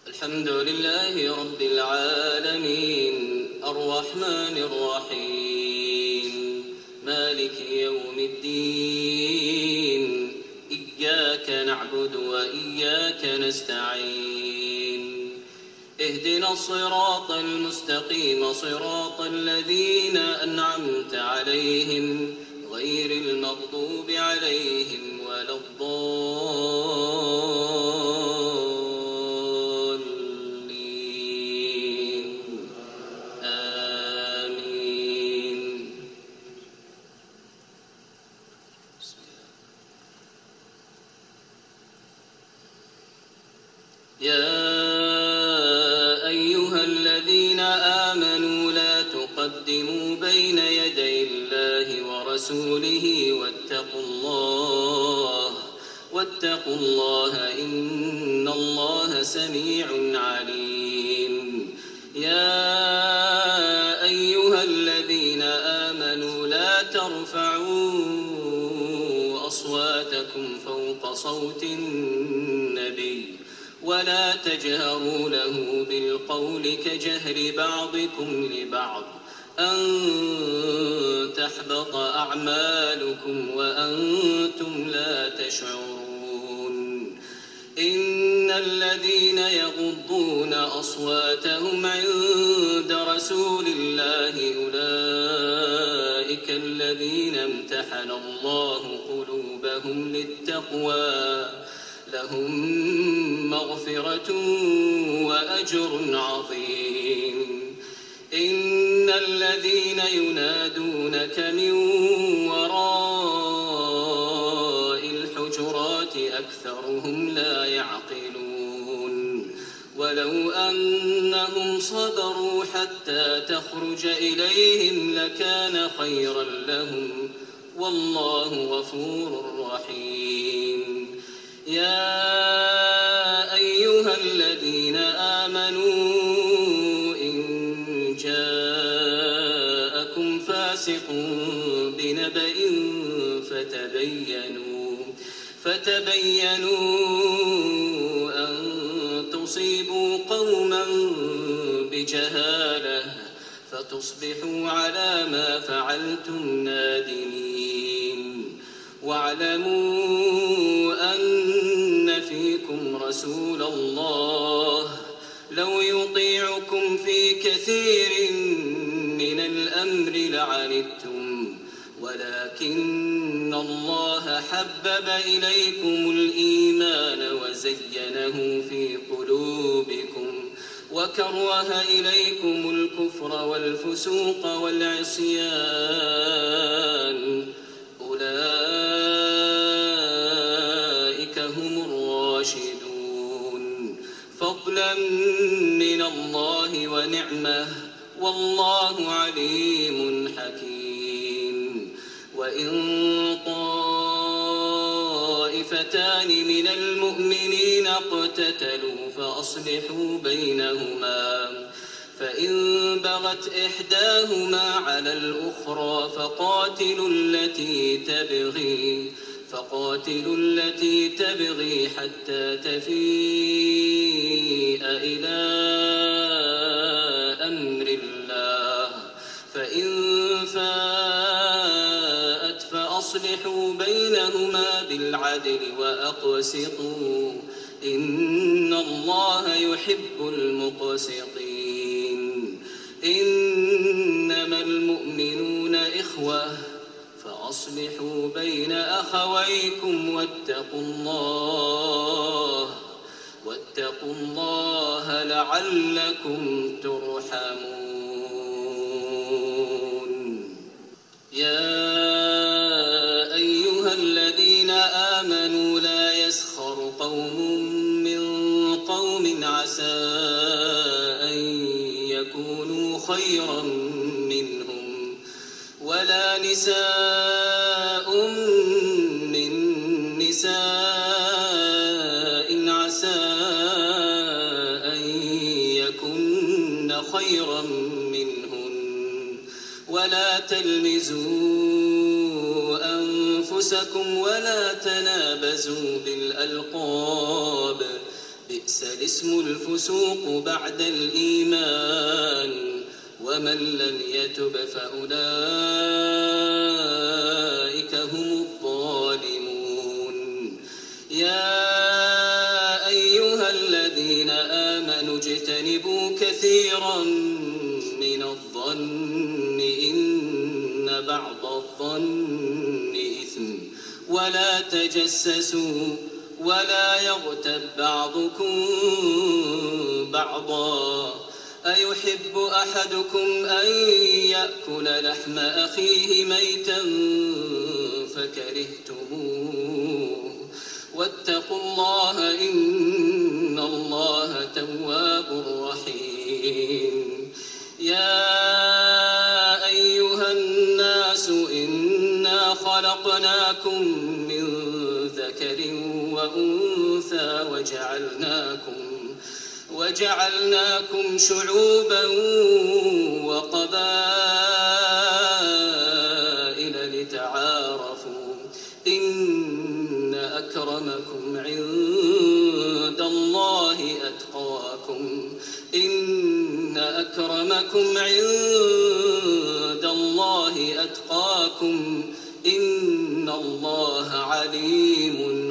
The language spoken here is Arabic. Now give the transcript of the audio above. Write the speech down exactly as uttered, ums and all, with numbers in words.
الحمد لله رب العالمين الرحمن الرحيم مالك يوم الدين إياك نعبد وإياك نستعين اهدنا الصراط المستقيم صراط الذين أنعمت عليهم غير المغضوب عليهم ولا الضالين آمين. يا أيها الذين آمنوا لا تقدموا بين يدي الله ورسوله واتقوا الله واتقوا الله إن الله سميع عليم. يا أيها الذين آمنوا لا ترفعوا أصواتكم فوق صوت النبي ولا تجهروا له بالقول كجهر بعضكم لبعض أن تحبط أعمالكم وأنتم لا تشعرون. إن الذين يغضون أصواتهم عند رسول الله أولئك الذين امتحن الله قلوبهم للتقوى لهم مغفرة وأجر عظيم. إن الذين ينادونك من وراء الحجرات أكثرهم لا يعقلون. ولو أنهم صبروا حتى تخرج إليهم لكان خيرا لهم والله غفور رحيم. يا أيها الذين آمنوا إن جاءكم فاسق بنبأ فتبينوا فتبينوا أن تصيبوا قوما بجهالة فتصبحوا على ما فعلتم نادمين. واعلموا أن فيكم رسول الله لو يطيعكم في كثير من الأمر لعنتم ولكن الله حبب إليكم الإيمان وزينه في قلوبكم وكره إليكم الكفر والفسوق والعصيان أولئك هم الراشدون فضلا من الله ونعمة والله عليم حكيم. وإن طائفتان من المؤمنين اقتتلوا فأصلحوا بينهما فإن بغت إحداهما على الأخرى فقاتلوا التي تبغي فقاتلوا التي تبغي حتى تفيء إلى أمر الله فإن فاءت فأصلحوا بينهما بالعدل وأقسطوا إن الله يحب المقسطين. إنما المؤمنون إخوة فأصلحوا بين أخويكم واتقوا الله واتقوا الله لعلكم ترحمون. يا أيها الذين آمنوا لا يسخر قوم من قوم عسى أن يكونوا خيرا منهم ولا نساء من نساء عسى أن يكن خيرا منهن ولا تلمزوا أنفسكم ولا تنابزوا بالألقاب بئس الاسم الفسوق بعد الإيمان ومن لم يتب فأولئك هم الظالمون يا أيها الذين آمنوا اجتنبوا كثيرا من الظن إن بعض الظن إثم ولا تجسسوا ولا يغتب بعضكم بعضا أيحب أحدكم أن يأكل لحم أخيه ميتا فكرهتموه واتقوا الله إن الله تواب رحيم يا أيها الناس إنا خلقناكم من ذكر وأنثى وجعلناكم وجعلناكم شعوبا وقبائل لتعارفوا إن أكرمكم عند الله أتقاكم إن أكرمكم عند الله أتقاكم إن الله عليم